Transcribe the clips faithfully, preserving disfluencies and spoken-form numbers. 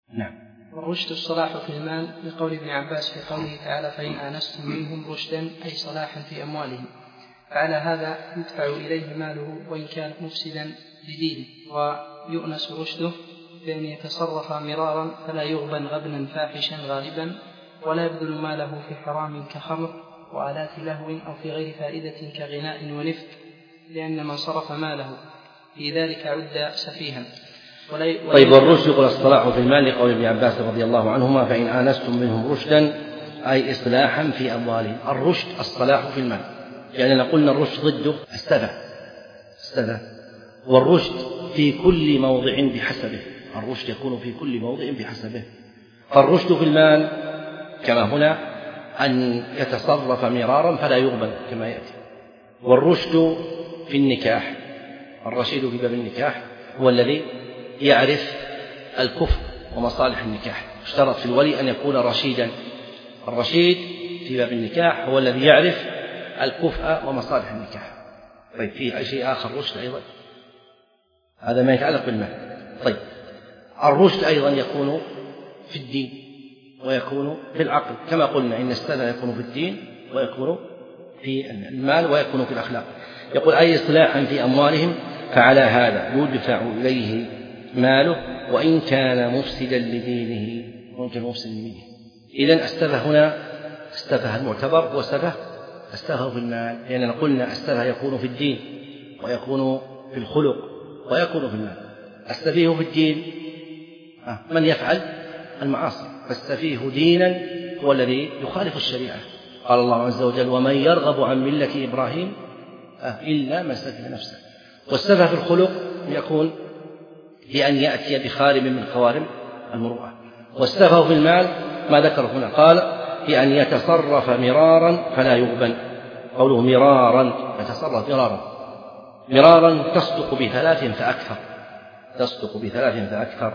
نعم. والرشد الصلاح في المال لقول ابن عباس في قوله تعالى فإن آنستم منهم رشدا أي صلاحا في أموالهم، فعلى هذا يدفع إليه ماله وإن كان مفسدا لدينه، ويؤنس رشده بأن يتصرف مرارا فلا يغبن غبنا فاحشا غالبا، ولا يبذل ماله في حرام كخمر وآلات لهو أو في غير فائدة كغناء ونفق، لأن من صرف ماله في ذلك عد سفيها. طيب، والرشد يقول الصلاح في المال لقول ابن عباس رضي الله عنهما فإن آنستم منهم رشدا أي إصلاحا في أموالهم. الرشد الصلاح في المال، يعني قلنا الرشد ضده السفه السفه والرشد في كل موضع بحسبه، الرشد يكون في كل موضع بحسبه. فالرشد في المال كما هنا أن يتصرف مرارا فلا يغبن كما يأتي. والرشد في النكاح، الرشيد في باب النكاح هو الذي يعرف الكفء ومصالح النكاح، اشترط في الولي أن يكون رشيدا. الرشيد في باب النكاح هو الذي يعرف الكفء ومصالح النكاح. طيب، في شيء آخر رشد أيضا، هذا ما يتعلق بالمال. طيب، الرشد أيضا يكون في الدين ويكون في العقل، كما قلنا إن السنة يكون في الدين ويكون في المال ويكون في الأخلاق. يقول أي إصلاحا في أموالهم، فعلى هذا يدفع إليه ماله وإن كان مفسدا لدينه وإن كان مفسدا لدينه. إذن السفه هنا السفه المعتبر هو سفه السفه في المال، لأننا يعني قلنا السفه يكون في الدين ويكون في الخلق ويكون في المال. السفيه في الدين من يفعل المعاصي، فالسفيه دينا هو الذي يخالف الشريعة. قال الله عز وجل ومن يرغب عن ملة إبراهيم إلا من سفه نفسه. والسفه في الخلق يكون بأن يأتي بخارم من خوارم المروءة. والسفه في المال ما ذكر هنا، قال بأن يتصرف مرارا فلا يغبن. قوله مرارا يتصرف مرارا مرارا تصدق بثلاث فأكثر تصدق بثلاث فأكثر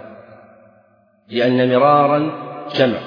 لأن مرارا جمع،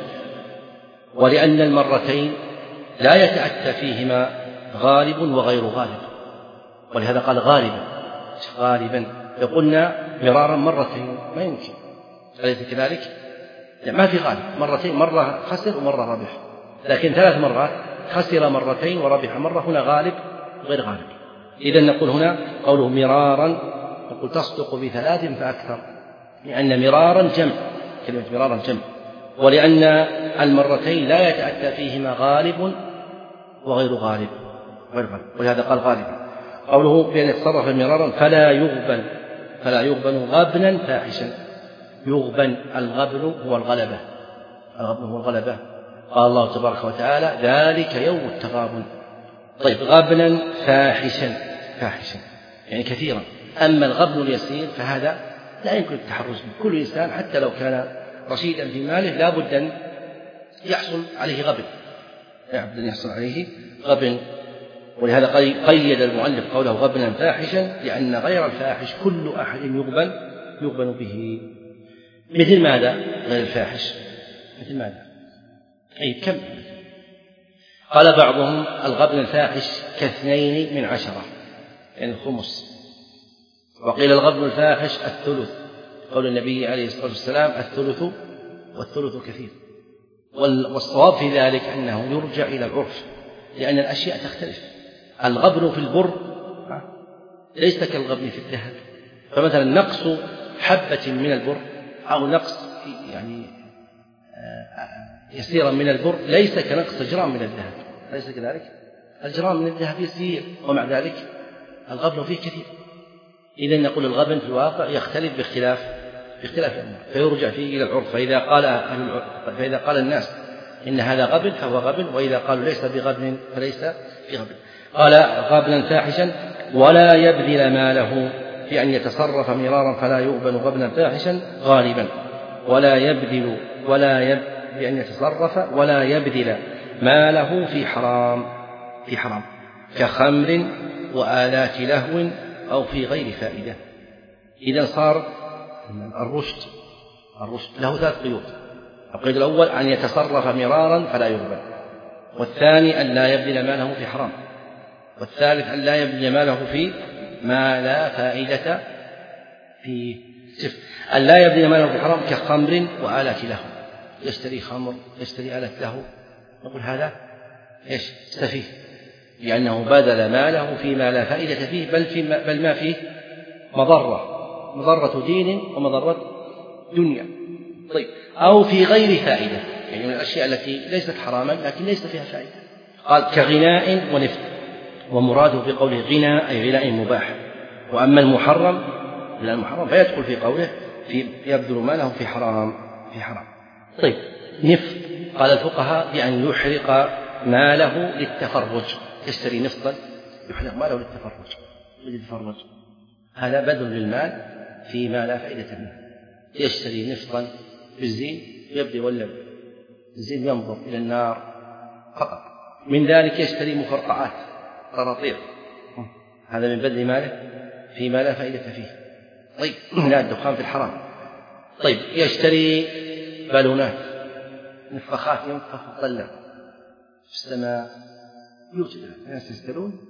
ولأن المرتين لا يتأتى فيهما غالب وغير غالب، ولهذا قال غالبا غالبا. يقولنا مرارا مرتين ما يمكن، أليس كذلك؟ ما في غالب، مرتين، مرة خسر ومرة ربح، لكن ثلاث مرات خسر مرتين وربح مرة، هنا غالب غير غالب. إذن نقول هنا قوله مرارا نقول تصدق بثلاث فأكثر، لأن مرارا جمع، كلمة مرارا جمع، ولأن المرتين لا يتأتى فيهما غالب وغير غالب غير غالب، ولهذا قال غالبا. قوله بأن يتصرف مرارا فلا يغبن فلا يغبن غبنا فاحشا. يغبن الغبن هو الغلبة الغبن هو الغلبة. قال الله تبارك وتعالى ذلك يوم التغابن. طيب، غبنا فاحشا فاحشا يعني كثيرا. أما الغبن اليسير فهذا لا يمكن التحرز به، كل إنسان حتى لو كان رشيدا في ماله لا بد أن يحصل عليه غبن لا بد أن يحصل عليه غبن. ولهذا قيد المؤلف قوله غبنا فاحشا، لأن غير الفاحش كل أحد يغبن يغبن به. مثل ماذا غير الفاحش؟ مثل ماذا؟ أي كم؟ قال بعضهم الغبن الفاحش كاثنين من عشرة يعني الخمس. وقيل الغبن الفاحش الثلث، قول النبي عليه الصلاة والسلام الثلث والثلث كثير. والصواب في ذلك أنه يرجع إلى العرف، لأن الأشياء تختلف. الغبن في البر ليس كالغبن في الذهب، فمثلا نقص حبة من البر أو نقص يعني يسيرا من البر ليس كنقص جرام من الذهب، ليس كذلك. الجرام من الذهب يسير ومع ذلك الغبن فيه كثير. إذن نقول الغبن في الواقع يختلف باختلاف باختلاف الأمور، فيرجع فيه إلى العرف. فإذا قال فإذا قال الناس إن هذا غبن فهو غبن، وإذا قالوا ليس بغبن فليس بغبن. قال غبنا فاحشا ولا يبذل ماله بأن يتصرف مرارا فلا يغبن غبنا فاحشا غالبا، ولا يبذل ولا يب بأن يتصرف ولا يبذل ماله في حرام في حرام كخمر وآلات لهو أو في غير فائدة. إذا صار الرشد الرشد له ثلاث قيود. القيد الأول أن يتصرف مرارا فلا يغبن، والثاني أن لا يبذل ماله في حرام، والثالث أن لا يبذل ماله في ما لا فائدة فيه. شوف أن لا يبذل ماله في الحرام كخمر وآلات له، يشتري خمر يشتري آلات له، نقول هذا إيش؟ سفيه، لأنه بذل ماله فيما لا فائدة فيه، بل, في ما بل ما فيه مضرة، مضرة دين ومضرة دنيا. طيب أو في غير فائدة، يعني من الأشياء التي ليست حراما لكن ليس فيها فائدة، قال كغناء ونفط، ومراده بقوله غناء أي غناء مباح. وأما المحرم لا المحرم فيدخل في قوله في يبذل ماله في حرام في حرام. طيب نفط، قال الفقهاء بأن يحرق ماله للتفرج، يشتري نفطا يحرق ماله للتفرج للتفرج هذا بذل للمال فيما لا فائدة منه، يشتري نفطا بالزين يبدي ولا الزين ينظر إلى النار فقط، من ذلك يشتري مفرقعات قراطير، هذا من بذل ماله فيما لا فائدة فيه. طيب لا الدخان في الحرام. طيب يشتري بالونات نفخات ينفخ وطلع في السماء، يوجد الناس يشترون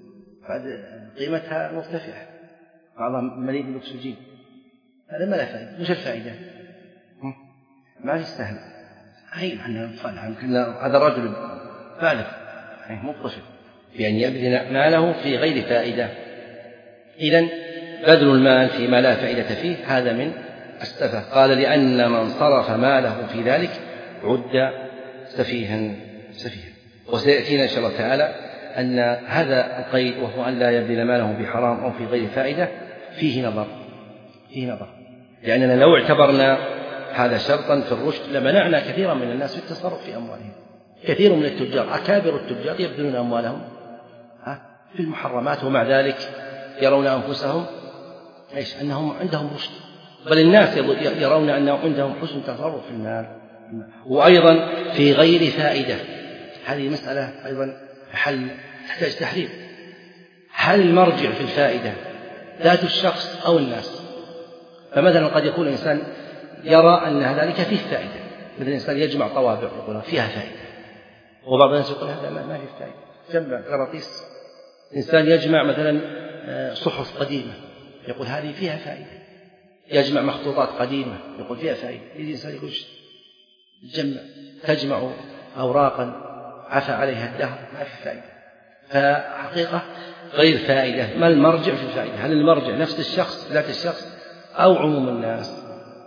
قيمتها مرتفعة، بعضهم مليء بالأكسجين، هذا ما لا فائدة. مش الفائدة؟ ما في سهل، أي معنى هذا الرجل بالغ مو طفل بأن يبذل ماله في غير فائدة. إذن بذل المال فيما لا فائدة فيه هذا من السفه. قال لأن من صرف ماله في ذلك عد سفيها سفيها. وسيأتينا إن شاء الله تعالى أن هذا القيد وهو أن لا يبذل ماله بحرام أو في غير فائدة فيه نظر فيه نظر لأننا لو اعتبرنا هذا شرطا في الرشد لمنعنا كثيرا من الناس في التصرف في أموالهم. كثير من التجار أكابر التجار يبذلون أموالهم في المحرمات، ومع ذلك يرون أنفسهم إيش؟ أنهم عندهم رشد، بل الناس يرون أنهم عندهم حسن تصرف في المال. وأيضا في غير فائدة، هذه مسألة أيضا حل تحتاج تحريم. هل المرجع في الفائدة ذات الشخص أو الناس؟ فمثلا قد يكون الإنسان يرى أن ذلك فيه فائدة، مثل الإنسان يجمع طوابع يقول فيها فائدة، وبعض الناس يقول هذا ما فيه فائدة، جمع كراطيس. إنسان يجمع مثلا صحف قديمة يقول هذه فيها فائدة، يجمع مخطوطات قديمة يقول فيها فائدة. الإنسان يقول تجمع تجمع أوراقا عفى عليها الدهر ما في فائدة، فحقيقة غير فائدة. ما المرجع في الفائدة؟ هل المرجع نفس الشخص ذات الشخص أو عموم الناس؟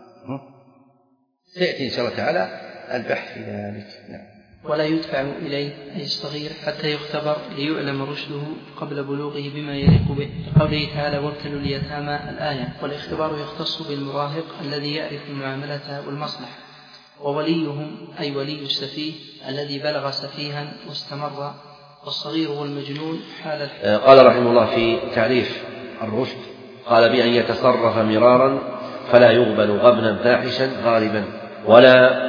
سيأتي إن شاء الله تعالى البحث في ذلك. نعم. ولا يدفع إليه أي الصغير حتى يختبر ليعلم رشده قبل بلوغه بما يليق به، قوله تعالى وابتلوا اليتامى الآية. والاختبار يختص بالمراهق الذي يعرف المعاملة والمصلحة، ووليهم أي ولي السفيه الذي بلغ سفيها واستمر، والصغير هو المجنون حال الحياة. قال رحمه الله في تعريف الرشد قال بأن يتصرف مرارا فلا يقبل غبنا فاحشا غالبا، ولا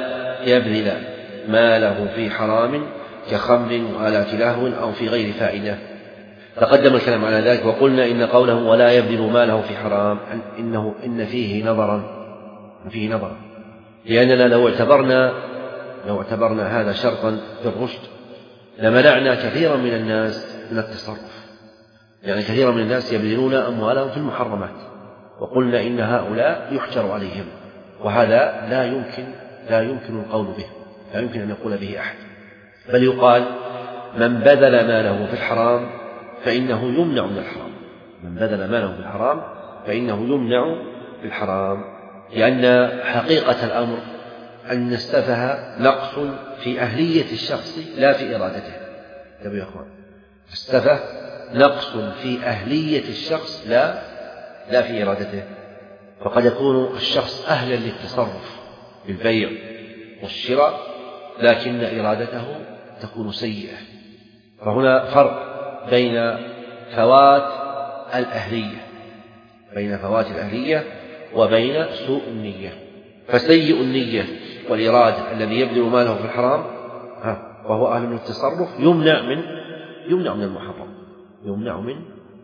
يبذل ماله في حرام كخمر وآلات لهو أو في غير فائدة. تقدم الكلام على ذلك، وقلنا إن قوله ولا يبذل ماله في حرام إنه إن فيه نظرا فيه نظرا لأننا لو اعتبرنا لو اعتبرنا هذا شرطا في الرشد لمنعنا كثيرا من الناس من التصرف، يعني كثيرا من الناس يبذلون أموالهم في المحرمات، وقلنا إن هؤلاء يحجر عليهم، وهذا لا يمكن لا يمكن القول به، لا يمكن أن يقول به أحد، بل يقال من بذل ماله في الحرام فإنه يمنع من الحرام، من بذل ماله في الحرام فإنه يمنع في الحرام، لأن حقيقة الأمر أن السفه نقص في أهلية الشخص لا في إرادته. تبي يا أخوان، السفه نقص في أهلية الشخص لا لا في إرادته، فقد يكون الشخص أهلا للتصرف بالبيع والشراء لكن إرادته تكون سيئة. فهنا فرق بين فوات الأهلية بين فوات الأهلية وبين سوء النية. فسيء النية والإرادة الذي يبذل ماله في الحرام وهو أهل من التصرف يمنع من يمنع من المحرم يمنع من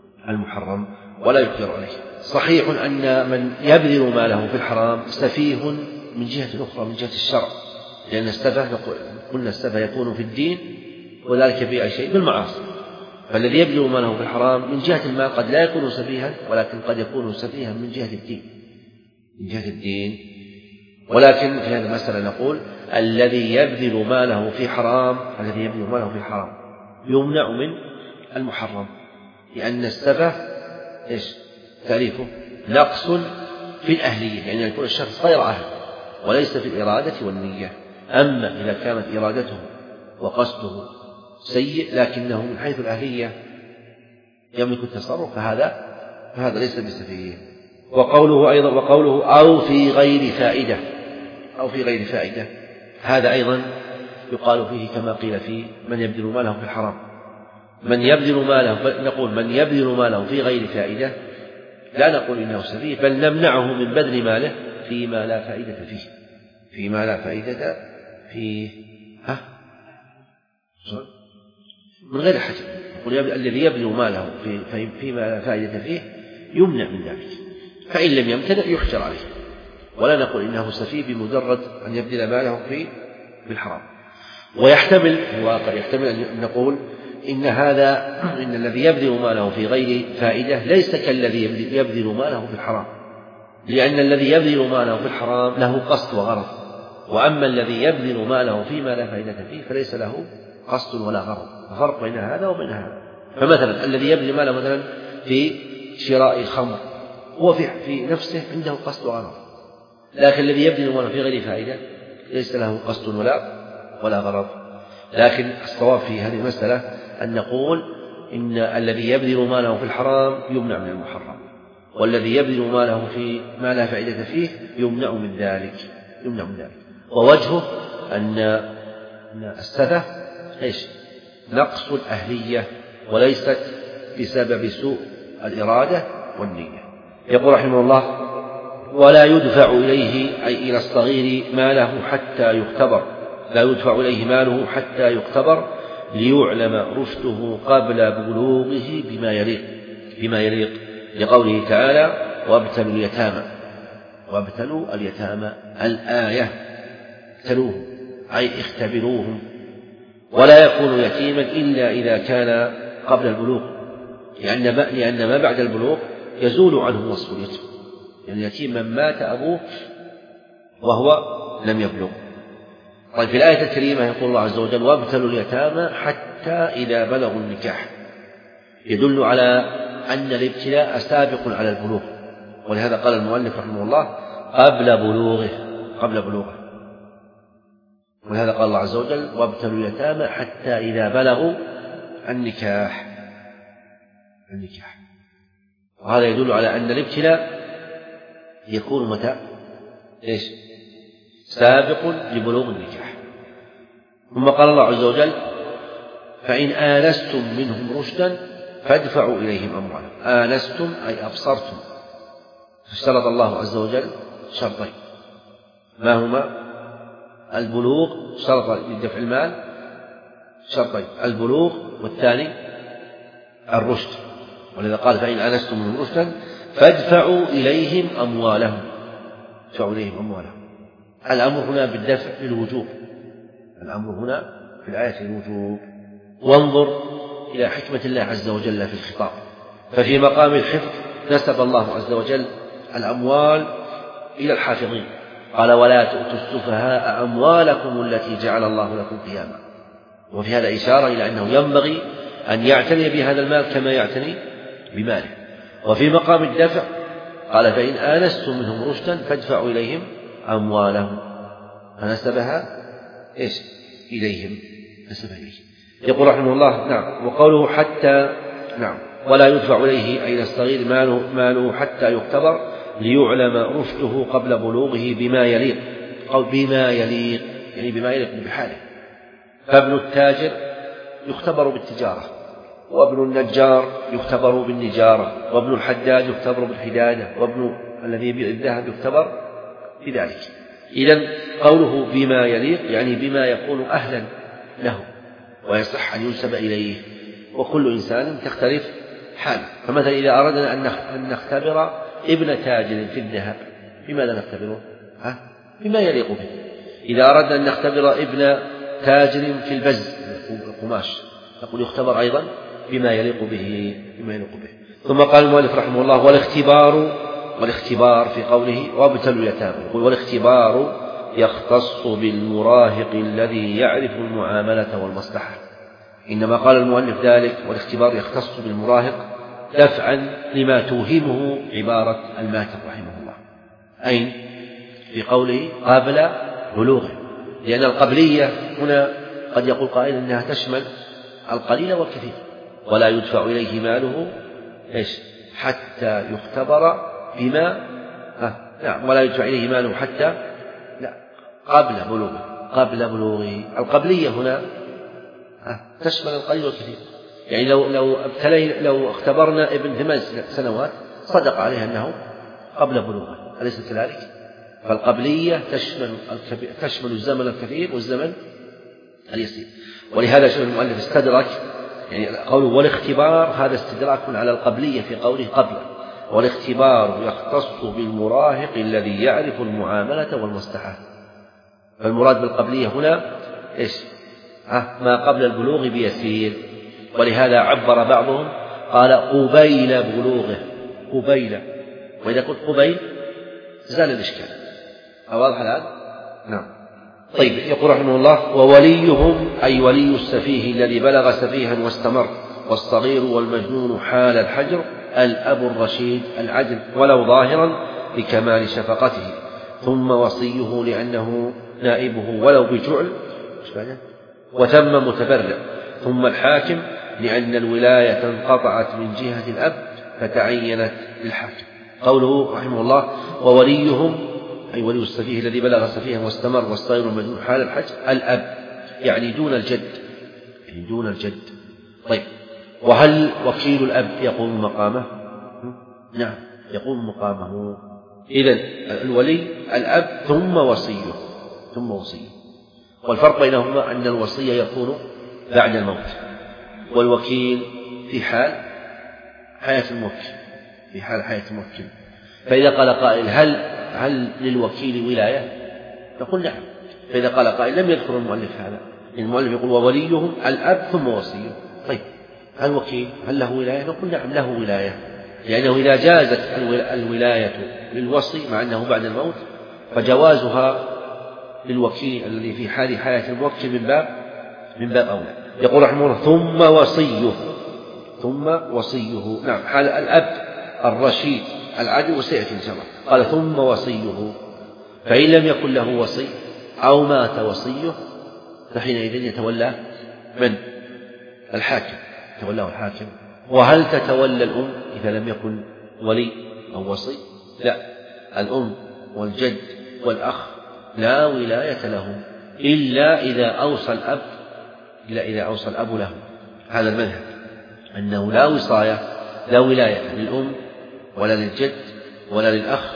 المحرم ولا يقدر عليه. صحيح أن من يبذل ماله في الحرام سفيه من جهة أخرى من جهة الشرع، لأن السفه قلنا السفه يكون في الدين وذلك بأي شيء بالمعاصي، فالذي يبذل ماله في الحرام من جهة المال قد لا يكون سفيها ولكن قد يكون سفيها من جهة الدين، من جهة الدين. ولكن في هذه المسألة نقول الذي يبذل ماله في حرام الذي يبذل ماله في حرام يمنع من المحرم، لأن السفه إيش تعريفه؟ نقص في الأهلية، يعني يكون الشخص غير أهل وليس في الإرادة والنية. أما إذا كانت إرادته وقصده سيء لكنه من حيث الأهلية يملك التصرف فهذا فهذا ليس بسفيه. وقوله أيضا وقوله أو في غير فائدة أو في غير فائدة هذا أيضا يقال فيه كما قيل في من يبذل ماله في الحرام. من يبذل ماله نقول من يبذل ماله في غير فائدة لا نقول إنه سفيه، بل نمنعه من بذل ماله فيما لا فائدة فيه فيما لا فائدة فيه ها من غير حجر. نقول الذي يبذل ماله في فيما لا فائدة فيه يمنع من ذلك، فإن لم يمتنع يحجر عليه، ولا نقول إنه سفيه بمجرد أن يبذل ماله في الحرام. ويحتمل في الواقع يحتمل أن نقول إن هذا إن الذي يبذل ماله في غير فائدة ليس كالذي يبذل ماله في الحرام، لأن الذي يبذل ماله في الحرام له قصد وغرض، وأما الذي يبذل ماله فيما لا فائدة فيه فليس له قصد ولا غرض. الفرق بين هذا وبين هذا. فمثلا الذي يبذل ماله مثلا في شراء الخمر هو في, في نفسه عنده قصد وغرض، لكن الذي يبذل ماله في غير فائدة ليس له قصد ولا ولا غرض. لكن الصواب في هذه المسألة أن نقول إن الذي يبذل ماله في الحرام يمنع من المحرم، والذي يبذل ماله في ما لا فائدة فيه يمنع من ذلك يمنع من ذلك. ووجهه أن السفه إيش نقص الأهلية وليست بسبب سوء الإرادة والنية. يقول رحمه الله ولا يدفع إليه أي إلى الصغير ماله حتى يختبر لا يدفع إليه ماله حتى يختبر ليعلم رشده قبل بلوغه بما يليق بما يليق لقوله تعالى وابتلوا اليتامى وابتلوا اليتامى الآية ابتلوهم أي اختبروهم. ولا يكون يتيما إلا إذا كان قبل البلوغ، لأن ما, لأن ما بعد البلوغ يزول عنه مسؤوليته، يعني اليتيم من مات أبوه وهو لم يبلغ. طيب في الآية الكريمة يقول الله عز وجل وابتلوا اليتامى حتى إذا بلغوا النكاح، يدل على أن الابتلاء سابق على البلوغ، ولهذا قال المؤلف رحمه الله قبل بلوغه قبل بلوغه ولهذا قال الله عز وجل وابتلوا اليتامى حتى إذا بلغوا النكاح النكاح وهذا يدل على أن الابتلاء يكون متى إيش سابق لبلوغ النكاح. ثم قال الله عز وجل فإن آنستم منهم رشدا فادفعوا إليهم أموالهم. آنستم أي أبصرتم، فاشترط الله عز وجل شرطين ما هما؟ البلوغ شرط لدفع المال شرطين البلوغ والثاني الرشد، ولذا قال فإن آنستم منهم رشدا فادفعوا إليهم أموالهم ادفعوا إليهم أموالهم. الأمر هنا بالدفع للوجوب الأمر هنا في الآية للوجوب. وانظر إلى حكمة الله عز وجل في الخطاب، ففي مقام الحفظ نسب الله عز وجل الأموال إلى الحافظين، قال ولا تؤتوا السفهاء أموالكم التي جعل الله لكم قياما. وفي هذا إشارة إلى أنه ينبغي أن يعتني بهذا المال كما يعتني بماله. وفي مقام الدفع قال فإن آنستم منهم رشدا فادفعوا إليهم أموالهم، فنسبها إيش إليهم نسبها إليهم. يقول رحمه الله نعم وقوله حتى نعم ولا يدفع إليه أي الصغير ماله, ماله حتى يختبر ليعلم رشده قبل بلوغه بما يليق أو بما يليق يعني بما يليق بحاله. فابن التاجر يختبر بالتجارة، وابن النجار يختبر بالنجارة، وابن الحداد يختبر بالحدادة، وابن الذي يبيع الذهب يختبر بذلك. إذن قوله بما يليق يعني بما يكون أهلا له ويصح أن ينسب إليه، وكل إنسان تختلف حاله. فمثلا إذا أردنا أن نختبر ابن تاجر في الذهب بماذا نختبره؟ ها؟ بما يليق به. إذا أردنا أن نختبر ابن تاجر في البز القماش نقول يختبر أيضا بما يليق به بما يليق به. ثم قال المؤلف رحمه الله والاختبار والاختبار في قوله وابتلوا اليتامى، يقول والاختبار يختص بالمراهق الذي يعرف المعاملة والمصلحة. إنما قال المؤلف ذلك والاختبار يختص بالمراهق دفعا لما توهمه عبارة الماتر رحمه الله. أين؟ في قوله قبل بلوغه، لأن القبلية هنا قد يقول قائل إنها تشمل القليل والكثير، ولا يدفع إليه ماله إيش حتى يختبر بما ها نعم ولا يدفع إليه ماله حتى لا قبل بلوغه قبل بلوغه. القبلية هنا ها تشمل القليل والكثير، يعني لو لو ابتلي لو اختبرنا ابن ثمان سنوات صدق عليه أنه قبل بلوغه، أليس كذلك؟ فالقبلية تشمل تشمل الزمن الكثير والزمن اليسير، ولهذا شوف المؤلف استدرك، يعني قوله والاختبار هذا استدراك على القبلية في قوله قبل، والاختبار يختص بالمراهق الذي يعرف المعاملة والمصلحة. فالمراد بالقبلية هنا إيش؟ ما قبل البلوغ بيسير، ولهذا عبر بعضهم قال قبيل بلوغه قبيل، وإذا قلت قبيل زال الإشكال. واضح الآن؟ نعم. طيب يقول رحمه الله ووليهم أي ولي السفيه الذي بلغ سفيها واستمر، والصغير والمجنون حال الحجر الأب الرشيد العدل ولو ظاهرا لكمال شفقته، ثم وصيه لأنه نائبه ولو بجعل، وثم متبرع، ثم الحاكم لأن الولاية انقطعت من جهة الأب فتعينت للحاكم. قوله رحمه الله ووليهم أي ولي السفيه الذي بلغ سفيها واستمر، والصغير والمجنون حال الحج الأب، يعني دون الجد يعني دون الجد. طيب وهل وكيل الأب يقوم مقامه؟ نعم يقوم مقامه. إذن الولي الأب ثم وصيه ثم وصيه والفرق بينهما أن الوصية يكون بعد الموت، والوكيل في حال حياة الموكل في حال حياة الموكل. فإذا قال قائل هل هل للوكيل ولاية؟ نقول نعم. فإذا قال قائل لم يذكر المؤلف هذا، المؤلف يقول ووليهم الأب ثم وصيه. طيب هل الوكيل هل له ولاية؟ نقول نعم له ولاية، لأنه إذا جازت الولاية للوصي مع أنه بعد الموت فجوازها للوكيل الذي في حال حياة الموكل من باب من باب أولى. يقول رحمه الله ثم وصيه ثم وصيه نعم حال الأب الرشيد العدل وسيأتي إن شاء الله. قال ثم وصيه، فإن لم يكن له وصي أو مات وصيه فحينئذ يتولى من؟ الحاكم، يتولاه الحاكم. وهل تتولى الأم إذا لم يكن ولي أو وصي؟ لا، الأم والجد والأخ لا ولاية لهم إلا إذا أوصى الأب إلا إذا أوصى الأب له. هذا المذهب أنه لا وصاية لا ولاية للأم ولا للجد ولا للأخ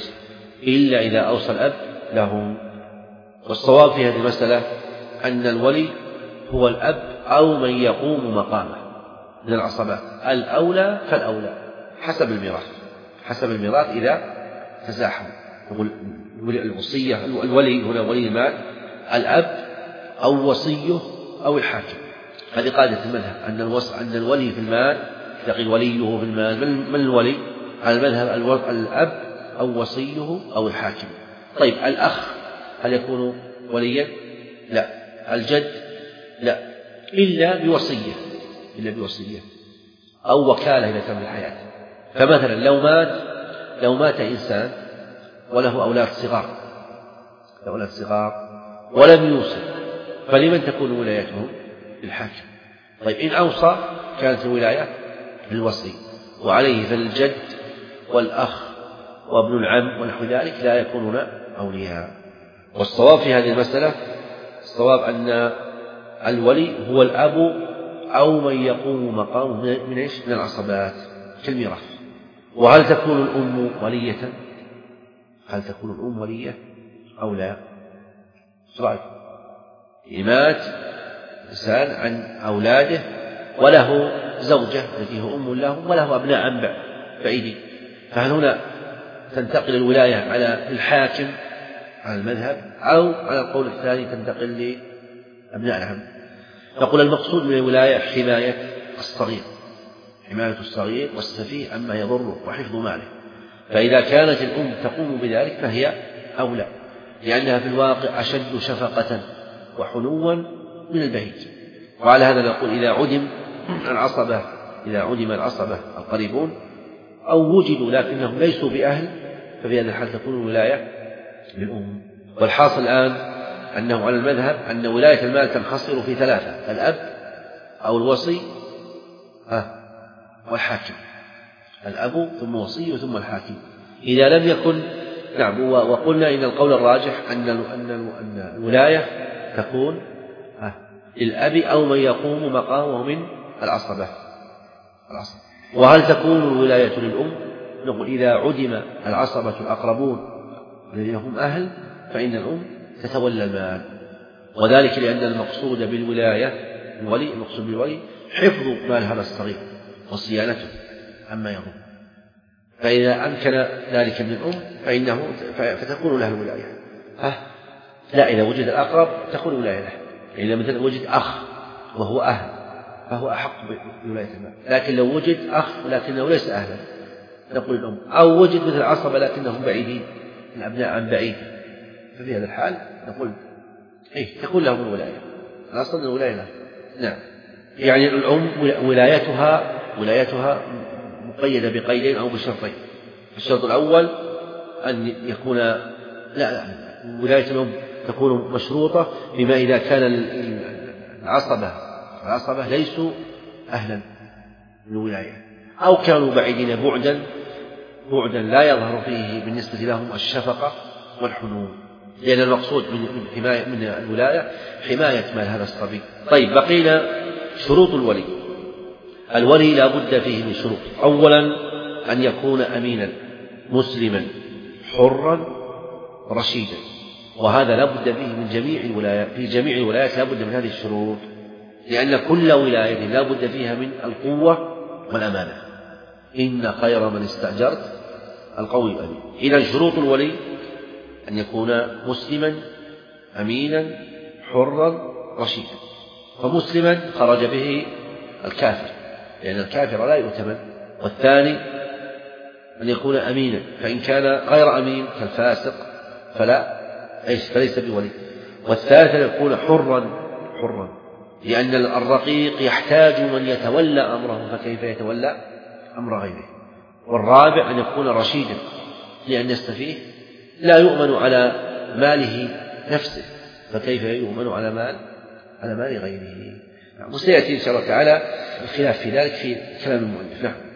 إلا إذا أوصى الأب لهم. والصواب في هذه المسألة أن الولي هو الأب أو من يقوم مقامه من العصبات، الأولى فالأولى حسب الميراث حسب الميراث إذا تزاحم. يقول الوصية الولي هنا ولي المال الأب أو وصيه أو الحاكم. هذه قاعدة المذهب أن الوص أن الولي في المال يقول وليه في المال من الولي على المذهب الأب أو وصيه أو الحاكم. طيب الأخ هل يكون وليا؟ لا. الجد لا، إلا بوصية إلا بوصية أو وكالة إذا كان بالحياة. فمثلا لو مات لو مات إنسان وله أولاد صغار أولاد صغار ولم يوصي فلمن تكون ولايته؟ للحاكم. طيب إن أوصى كانت الولاية للوصي، وعليه فالجد والأخ وابن العم ونحو ذلك لا يكونون أولياء. والصواب في هذه المسألة الصواب أن الولي هو الأب أو من يقوم مقامه من إيش؟ من العصبات كالميراث. وهل تكون الأم ولية؟ هل تكون الأم ولية أو لا؟ رأيك مات إنسان عن أولاده وله زوجة التي هو أم لهم وله أبناء عم بعيدين، فهل هنا تنتقل الولاية على الحاكم على المذهب أو على القول الثاني تنتقل لأبناء العم؟ نقول المقصود من الولاية حماية الصغير حماية الصغير والسفيه عما يضره وحفظ ماله. فإذا كانت الأم تقوم بذلك فهي أولى، لأنها في الواقع أشد شفقة وحنوا من البهيج. وعلى هذا نقول إذا عدم العصبة إذا عدم العصبة القريبون أو وجدوا لكنهم ليسوا بأهل، ففي هذا الحال تكون الولاية للأم. والحاصل الآن أنه على المذهب أن ولاية المال تنحصر في ثلاثة: الأب أو الوصي والحاكم. الأب ثم وصي ثم الحاكم. إذا لم يكن نعم. وقلنا إن القول الراجح أن أن الولاية تكون للأب أو من يقوم مقامه من العصبة. وهل تكون الولاية للأم؟ نقول إذا عدم العصبة الأقربون الذين هم أهل فإن الأم تتولى المال، وذلك لأن المقصود بالولاية الولي المقصود بالولي حفظ مال هذا الصغير وصيانته عما يضر. فإذا أمكن ذلك من الأم فإنه فتكون له الولاية. ها لا، إذا وجد الأقرب تكون الولاية له. إذا مثلا وجد أخ وهو أهل فهو أحق بولاية المال، لكن لو وجد أخ لكنه ليس أهلا نقول الأم، أو وجد مثل عصبة لكنهم بعيدين الأبناء عن بعيد، ففي هذا الحال نقول إيه تكون لهم الولاية. الأصل الولاية له. نعم. يعني الأم ولايتها ولايتها مقيدة بقيدين أو بشرطين. الشرط الأول أن يكون لا لا ولاية الأم تكون مشروطة بما إذا كان العصبة العصبة ليسوا أهلا للولاية أو كانوا بعيدين بعدا بعدا لا يظهر فيه بالنسبة لهم الشفقة والحنو، لأن المقصود من حماية من الولاية حماية مال هذا الصبي. طيب بقينا شروط الولي. الولي لا بد فيه من شروط. أولا أن يكون أمينا مسلما حرا رشيدا، وهذا لا بد فيه من جميع الولايات. في جميع الولايات لا بد من هذه الشروط، لأن كل ولاية لا بد فيها من القوة والأمانة. إن خير من استأجرت القوي الأمين. إذن شروط الولي أن يكون مسلما أمينا حرا رشيدا. فمسلما خرج به الكافر لأن الكافر لا يؤتمن. والثاني أن يكون أمينا، فإن كان غير أمين كالفاسق فلا فليس بولي. والثالث أن يكون حرا حرا لأن الرقيق يحتاج من يتولى أمره، فكيف يتولى أمر غيره. والرابع أن يكون رشيدا لأن السفيه لا يؤمن على ماله نفسه، فكيف يؤمن على مال على مال غيره. وسيأتي إن شاء الله تعالى الخلاف في ذلك في كلام المؤلف. نعم.